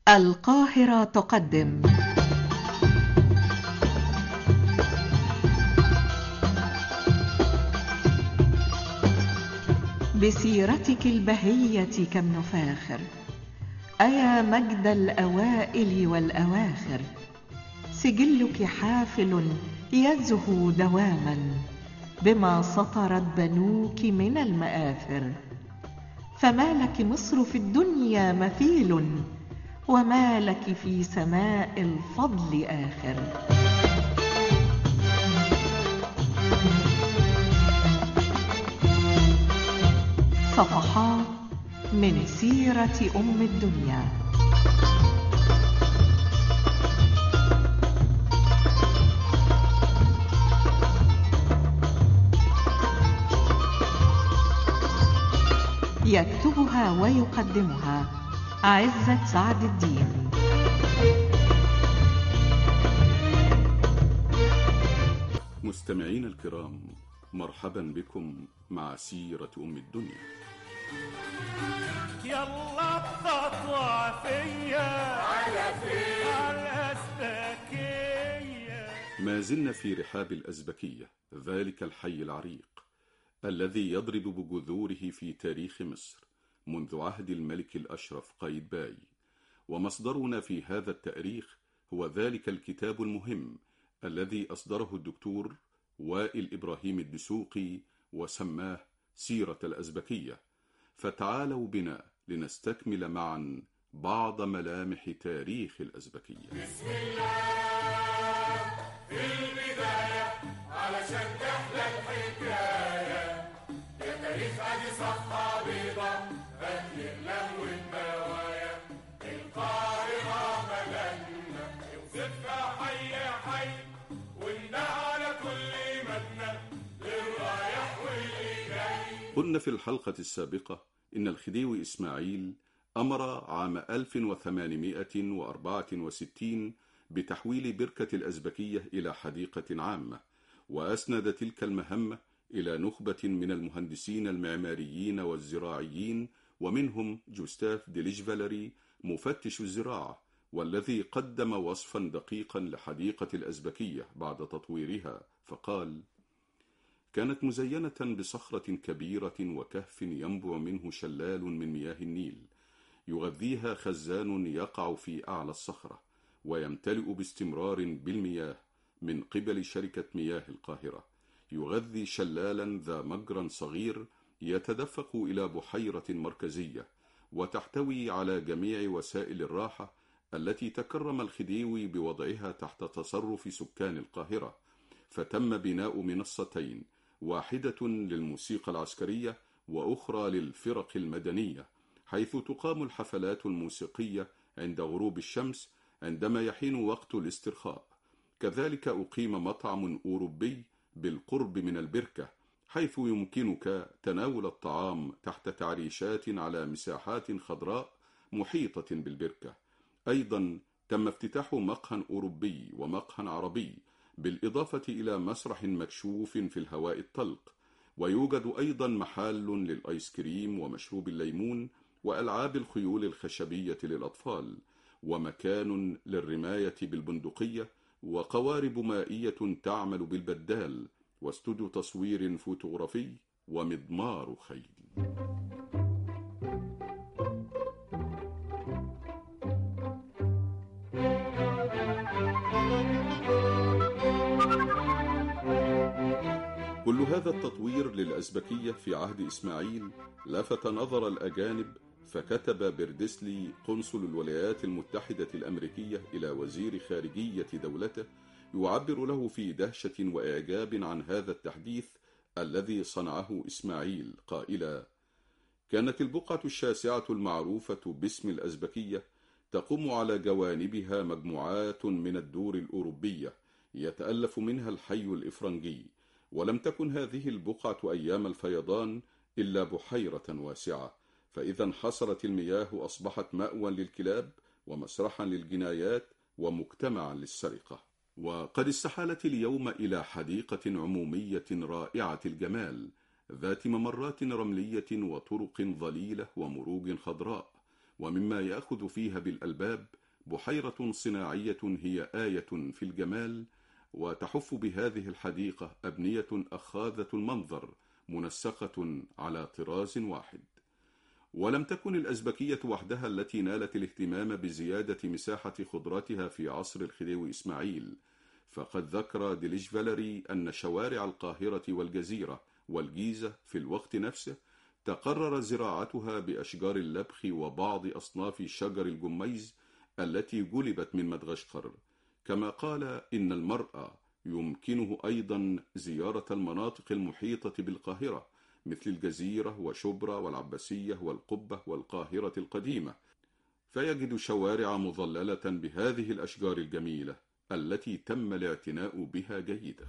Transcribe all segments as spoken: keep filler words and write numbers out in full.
القاهرة تقدم بسيرتك البهية كم نفاخر، أيا مجد الأوائل والأواخر. سجلك حافل يزهو دواما بما سطرت بنوك من المآثر. فما لك مصر في الدنيا مثيل، وما لك في سماء الفضل آخر. صفحات من سيرة أم الدنيا. يكتبها ويقدمها عزت سعد الدين. مستمعين الكرام، مرحبا بكم مع سيرة أم الدنيا. يلا الخطوة فيا على فين على الأزبكية. ما زلنا في رحاب الأزبكية، ذلك الحي العريق الذي يضرب بجذوره في تاريخ مصر منذ عهد الملك الأشرف قايتباي. ومصدرنا في هذا التاريخ هو ذلك الكتاب المهم الذي أصدره الدكتور وائل إبراهيم الدسوقي وسماه سيرة الأزبكية. فتعالوا بنا لنستكمل معا بعض ملامح تاريخ الأزبكية. بسم الله في البداية علشان تحلى الحكاية، يا تاريخ ادي صفحة بيضة هتقلم والبوايا. القاهرة مدننا يوصفها حي حي، وإن على كل مبنى للرايح واللي جاي. قلنا في الحلقة السابقة إن الخديوي إسماعيل أمر عام ألف وثمانمائة وأربعة وستين بتحويل بركة الأزبكية إلى حديقة عامة، وأسند تلك المهمة إلى نخبة من المهندسين المعماريين والزراعيين، ومنهم جوستاف ديليج فاليري مفتش الزراعة، والذي قدم وصفا دقيقا لحديقة الأزبكية بعد تطويرها، فقال: كانت مزينة بصخرة كبيرة وكهف ينبع منه شلال من مياه النيل، يغذيها خزان يقع في أعلى الصخرة، ويمتلئ باستمرار بالمياه من قبل شركة مياه القاهرة. يغذي شلالا ذا مجرى صغير يتدفق إلى بحيرة مركزية، وتحتوي على جميع وسائل الراحة التي تكرم الخديوي بوضعها تحت تصرف سكان القاهرة. فتم بناء منصتين، واحدة للموسيقى العسكرية وأخرى للفرق المدنية، حيث تقام الحفلات الموسيقية عند غروب الشمس عندما يحين وقت الاسترخاء. كذلك أقيم مطعم أوروبي بالقرب من البركة، حيث يمكنك تناول الطعام تحت تعريشات على مساحات خضراء محيطة بالبركة. أيضا تم افتتاح مقهى أوروبي ومقهى عربي، بالإضافة إلى مسرح مكشوف في الهواء الطلق. ويوجد أيضا محل للآيس كريم ومشروب الليمون وألعاب الخيول الخشبية للأطفال، ومكان للرماية بالبندقية، وقوارب مائية تعمل بالبدال، واستوديو تصوير فوتوغرافي، ومضمار خيل. كل هذا التطوير للأزبكية في عهد إسماعيل لفت نظر الأجانب، فكتب بيردسلي قنصل الولايات المتحدة الأمريكية إلى وزير خارجية دولته يعبر له في دهشة وإعجاب عن هذا التحديث الذي صنعه إسماعيل، قائلا: كانت البقعة الشاسعة المعروفة باسم الأزبكية تقوم على جوانبها مجموعات من الدور الأوروبية يتألف منها الحي الإفرنجي، ولم تكن هذه البقعة أيام الفيضان إلا بحيرة واسعة، فإذا انحصرت المياه أصبحت مأوى للكلاب ومسرحا للجنايات ومجتمعا للسرقة. وقد استحالت اليوم إلى حديقة عمومية رائعة الجمال ذات ممرات رملية وطرق ظليلة ومروج خضراء، ومما يأخذ فيها بالألباب بحيرة صناعية هي آية في الجمال، وتحف بهذه الحديقة أبنية أخاذة المنظر منسقة على طراز واحد. ولم تكن الأزبكية وحدها التي نالت الاهتمام بزيادة مساحة خضرتها في عصر الخديوي إسماعيل، فقد ذكر ديليج فاليري أن شوارع القاهرة والجزيرة والجيزة في الوقت نفسه تقرر زراعتها بأشجار اللبخ وبعض أصناف شجر الجميز التي جلبت من مدغشقر. كما قال إن المرأة يمكنه أيضا زيارة المناطق المحيطة بالقاهرة مثل الجزيرة وشبرا والعباسية والقبة والقاهرة القديمة، فيجد شوارع مظللة بهذه الأشجار الجميلة التي تم الاعتناء بها جيدا.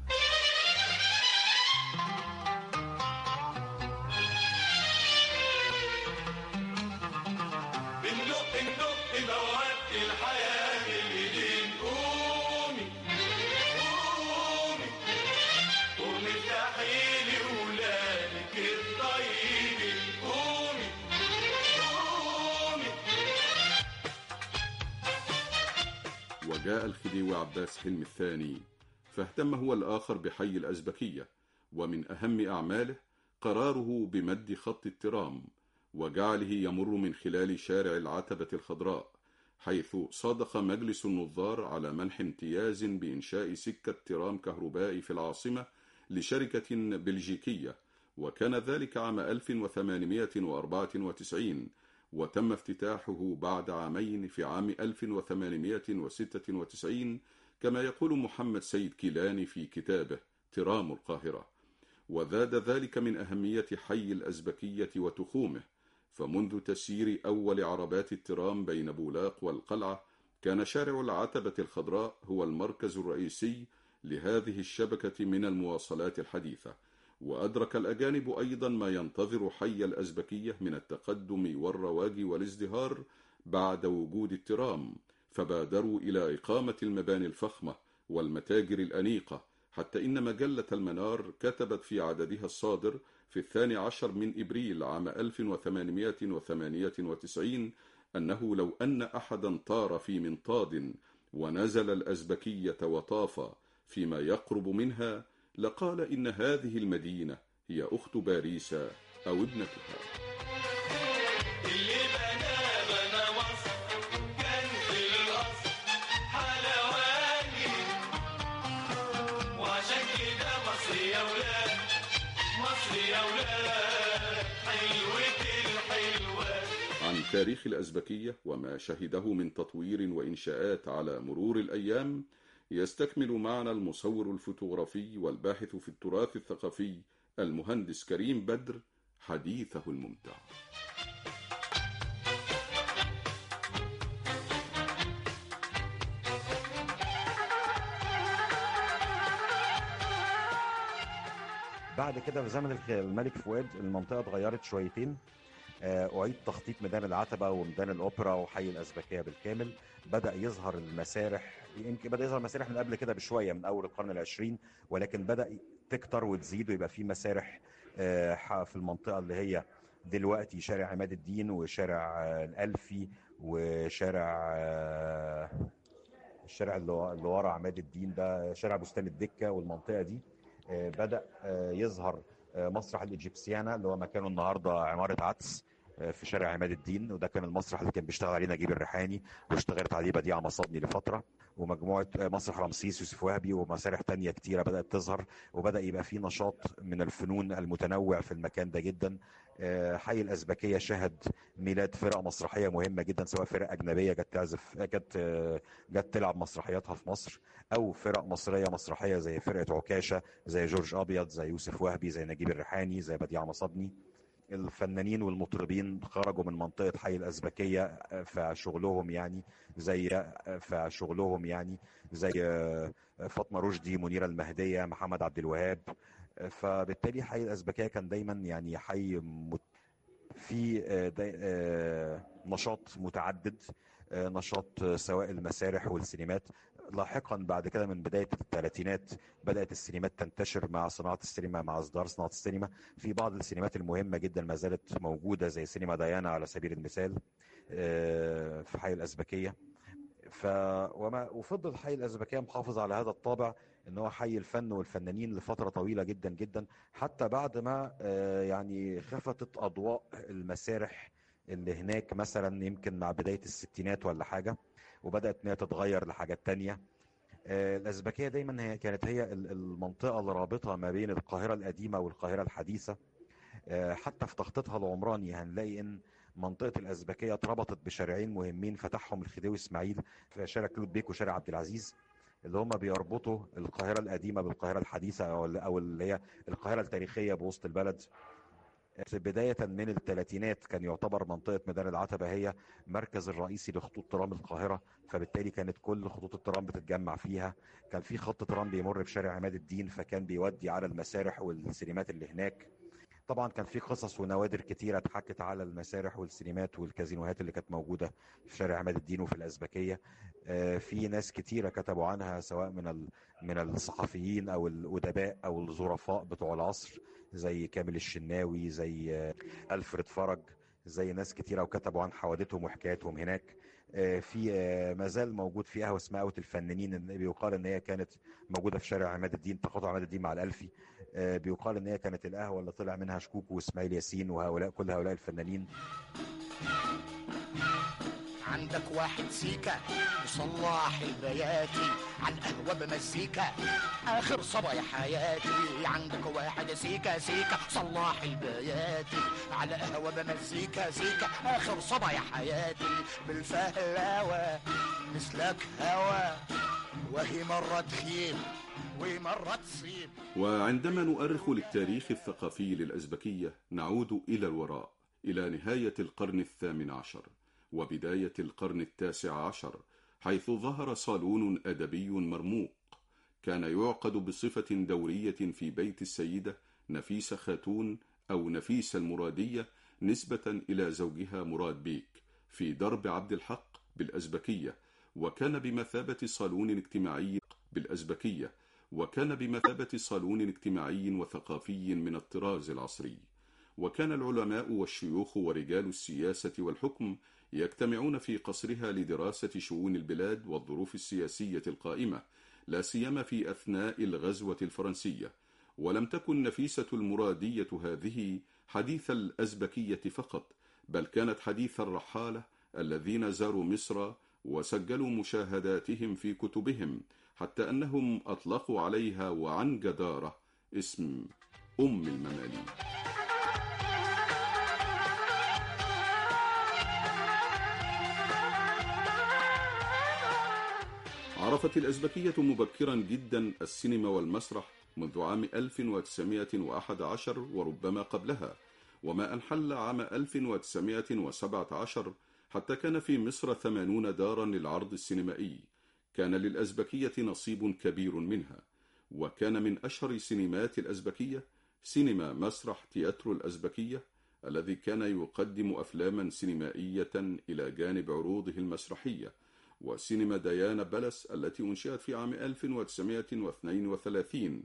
وجاء الخديوي عباس حلمي الثاني فاهتم هو الآخر بحي الأزبكية، ومن أهم أعماله قراره بمد خط الترام وجعله يمر من خلال شارع العتبة الخضراء، حيث صادق مجلس النظار على منح امتياز بإنشاء سكة ترام كهربائي في العاصمة لشركة بلجيكية، وكان ذلك عام ألف وثمانمائة وأربعة وتسعين، وتم افتتاحه بعد عامين في عام ألف وثمانمائة وستة وتسعين كما يقول محمد سيد كيلاني في كتابه ترام القاهرة. وزاد ذلك من أهمية حي الأزبكية وتخومه، فمنذ تسيير أول عربات الترام بين بولاق والقلعة كان شارع العتبة الخضراء هو المركز الرئيسي لهذه الشبكة من المواصلات الحديثة. وأدرك الأجانب أيضا ما ينتظر حي الأزبكية من التقدم والرواج والازدهار بعد وجود الترام، فبادروا إلى إقامة المباني الفخمة والمتاجر الأنيقة، حتى إن مجلة المنار كتبت في عددها الصادر في الثاني عشر من إبريل عام ألف وثمانمائة وثمانية وتسعين أنه لو أن أحدا طار في منطاد ونزل الأزبكية وطاف فيما يقرب منها لقال إن هذه المدينة هي أخت باريس أو ابنتها. اللي بنا بنا مصر كان في الأصل حلواني، وعشان كده مصر يا ولاد مصر يا ولاد حلوة الحلوات. عن تاريخ الأزبكية وما شهده من تطوير وإنشاءات على مرور الأيام يستكمل معنا المصور الفوتوغرافي والباحث في التراث الثقافي المهندس كريم بدر حديثه الممتع. بعد كده في زمن الملك فؤاد المنطقة اتغيرت شويتين، أعيد تخطيط ميدان العتبة وميدان الأوبرا وحي الأزبكية بالكامل. بدأ يظهر المسارح، يمكن بدأ يظهر مسارح من قبل كده بشوية من أول القرن العشرين، ولكن بدأ تكتر وتزيد ويبقى في مسارح في المنطقة اللي هي دلوقتي شارع عماد الدين وشارع الألفي وشارع الشارع اللي ورا عماد الدين ده شارع بستان الدكة. والمنطقة دي بدأ يظهر مسرح الإيجيبسيانا اللي هو مكانه النهارده عمارة عدس في شارع عماد الدين، وده كان المسرح اللي كان بيشتغل عليه نجيب الريحاني واشتغلت عليه بديعة مصابني لفترة، ومجموعة مسرح رمسيس يوسف وهبي ومسارح تانية كتيرة بدأت تظهر، وبدأ يبقى فيه نشاط من الفنون المتنوع في المكان ده جدا. حي الأزبكية شهد ميلاد فرق مسرحية مهمة جدا، سواء فرق أجنبية جت تعزف جت جت تلعب مسرحياتها في مصر، أو فرق مصرية مسرحية زي فرقة عكاشة زي جورج أبيض زي يوسف وهبي زي نجيب الريحاني زي بديعة مصابني. الفنانين والمطربين خرجوا من منطقة حي الأزبكية في شغلهم يعني زي في شغلهم يعني زي فاطمة رشدي، منيرة المهدية، محمد عبد الوهاب. فبالتالي حي الأزبكية كان دايما يعني حي في نشاط متعدد، نشاط سواء المسارح والسينمات. لاحقا بعد كده من بداية الثلاثينات بدأت السينمات تنتشر مع صناعة السينما، مع إصدار صناعة السينما. في بعض السينمات المهمة جدا ما زالت موجودة زي سينما ديانا على سبيل المثال. في حي الأزبكية. ف وما وفضل حي الأزبكية محافظ على هذا الطابع ان هو حي الفن والفنانين لفترة طويلة جدا جدا، حتى بعد ما يعني خفتت أضواء المسارح اللي هناك مثلا يمكن مع بداية الستينات ولا حاجة، وبدأت انها تتغير لحاجات تانية. الأزبكية دايما هي كانت هي المنطقة الرابطة ما بين القاهرة القديمة والقاهرة الحديثة. حتى في تخطيطها العمراني هنلاقي ان منطقة الأزبكية اتربطت بشارعين مهمين فتحهم الخديوي اسماعيل، في شارع كلود بيك وشارع عبد العزيز، اللي هم بيربطوا القاهرة القديمة بالقاهرة الحديثة او اللي هي القاهرة التاريخية بوسط البلد. بداية من الثلاثينات كان يعتبر منطقة ميدان العتبة هي مركز الرئيسي لخطوط ترام القاهرة، فبالتالي كانت كل خطوط الترام بتتجمع فيها. كان في خط ترام بيمر بشارع عماد الدين فكان بيودي على المسارح والسينمات اللي هناك. طبعا كان في قصص ونوادر كتيرة اتحكت على المسارح والسينمات والكازينوهات اللي كانت موجودة في شارع عماد الدين وفي الأزبكية. في ناس كتيرة كتبوا عنها سواء من من الصحفيين أو الأدباء أو الظرفاء بتوع العصر، زي كامل الشناوي، زي ألفريد فرج، زي ناس كتيرة وكتبوا عن حوادثهم وحكاياتهم هناك. في مازال موجود في قهوة اسمها قهوة الفنانين، بيقال ان هي كانت موجودة في شارع عماد الدين تقاطع عماد الدين مع الألفي. بيقال ان هي كانت القهوة اللي طلع منها شكوكو واسماعيل ياسين وهؤلاء كل هؤلاء الفنانين. عندك واحد سيكا صلاح البياتي على القهوة بمزيكا آخر صبايا حياتي. عندك واحد سيكا سيكا صلاح البياتي على قهوة بمزيكا سيكا آخر صبايا حياتي. بالفهلاوة مثلك هوا وهي مرة تخيل ومرة تصيب. وعندما نؤرخ للتاريخ الثقافي للأزبكية نعود إلى الوراء، إلى نهاية القرن الثامن عشر وبداية القرن التاسع عشر، حيث ظهر صالون أدبي مرموق كان يعقد بصفة دورية في بيت السيدة نفيسة خاتون أو نفيسة المرادية نسبة إلى زوجها مراد بيك في درب عبد الحق بالأزبكية، وكان بمثابة صالون اجتماعي بالأزبكية وكان بمثابة صالون اجتماعي وثقافي من الطراز العصري. وكان العلماء والشيوخ ورجال السياسة والحكم يجتمعون في قصرها لدراسة شؤون البلاد والظروف السياسية القائمة، لا سيما في أثناء الغزوة الفرنسية. ولم تكن نفيسة المرادية هذه حديث الأزبكية فقط، بل كانت حديث الرحالة الذين زاروا مصر وسجلوا مشاهداتهم في كتبهم، حتى أنهم أطلقوا عليها وعن جدارة اسم أم المماليك. عرفت الأزبكية مبكرا جدا السينما والمسرح منذ عام ألف وتسعمائة وأحد عشر وربما قبلها، وما أنحل عام ألف وتسعمائة وسبعة عشر حتى كان في مصر ثمانون دارا للعرض السينمائي، كان للأزبكية نصيب كبير منها. وكان من أشهر سينمات الأزبكية سينما مسرح تياترو الأزبكية الذي كان يقدم أفلاما سينمائية إلى جانب عروضه المسرحية، وسينما ديانا بلس التي أنشئت في عام ألف وتسعمائة واثنين وثلاثين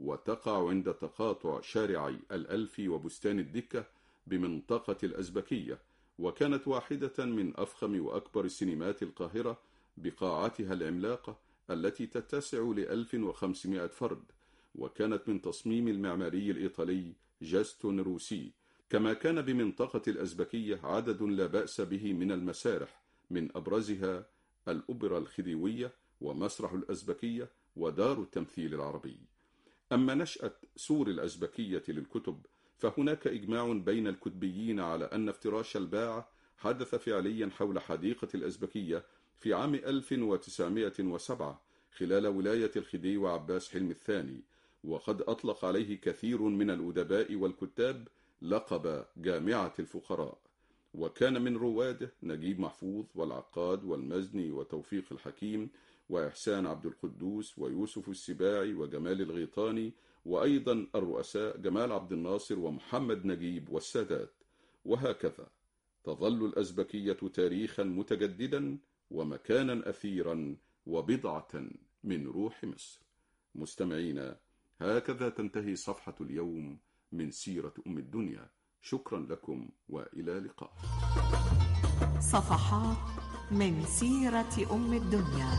وتقع عند تقاطع شارعي الألفي وبستان الدكة بمنطقة الأزبكية، وكانت واحدة من أفخم وأكبر السينمات القاهرة بقاعتها العملاقة التي تتسع لألف وخمسمائة فرد، وكانت من تصميم المعماري الإيطالي جاستون روسي. كما كان بمنطقة الأزبكية عدد لا بأس به من المسارح، من أبرزها الأوبرا الخديوية ومسرح الأزبكية ودار التمثيل العربي. أما نشأة سور الأزبكية للكتب فهناك إجماع بين الكتبيين على أن افتراش الباعة حدث فعليا حول حديقة الأزبكية في عام ألف وتسعمائة وسبعة خلال ولاية الخديوي عباس حلمي الثاني، وقد أطلق عليه كثير من الأدباء والكتاب لقب جامعة الفقراء. وكان من رواده نجيب محفوظ والعقاد والمزني وتوفيق الحكيم وإحسان عبد القدوس ويوسف السباعي وجمال الغيطاني، وأيضا الرؤساء جمال عبد الناصر ومحمد نجيب والسادات. وهكذا تظل الأزبكية تاريخا متجددا ومكانا أثيرا وبضعة من روح مصر. مستمعينا، هكذا تنتهي صفحة اليوم من سيرة أم الدنيا. شكرا لكم وإلى اللقاء. صفحات من سيرة أم الدنيا،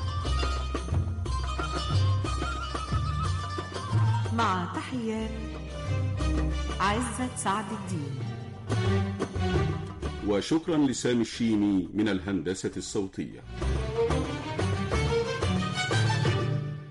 مع تحيات عزت سعد الدين. وشكرا لسامي الشيمي من الهندسة الصوتية.